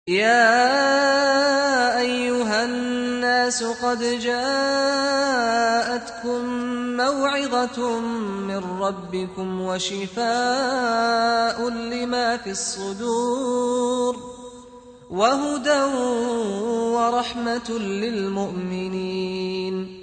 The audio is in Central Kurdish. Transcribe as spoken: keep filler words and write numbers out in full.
يَا أَيُّهَا النَّاسُ قَدْ جَاءَتْكُم مَّوْعِظَةٌ مِّن رَّبِّكُمْ وَشِفَاءٌ لِّمَا فِي الصُّدُورِ وَهُدًى وَرَحْمَةٌ لِّلْمُؤْمِنِينَ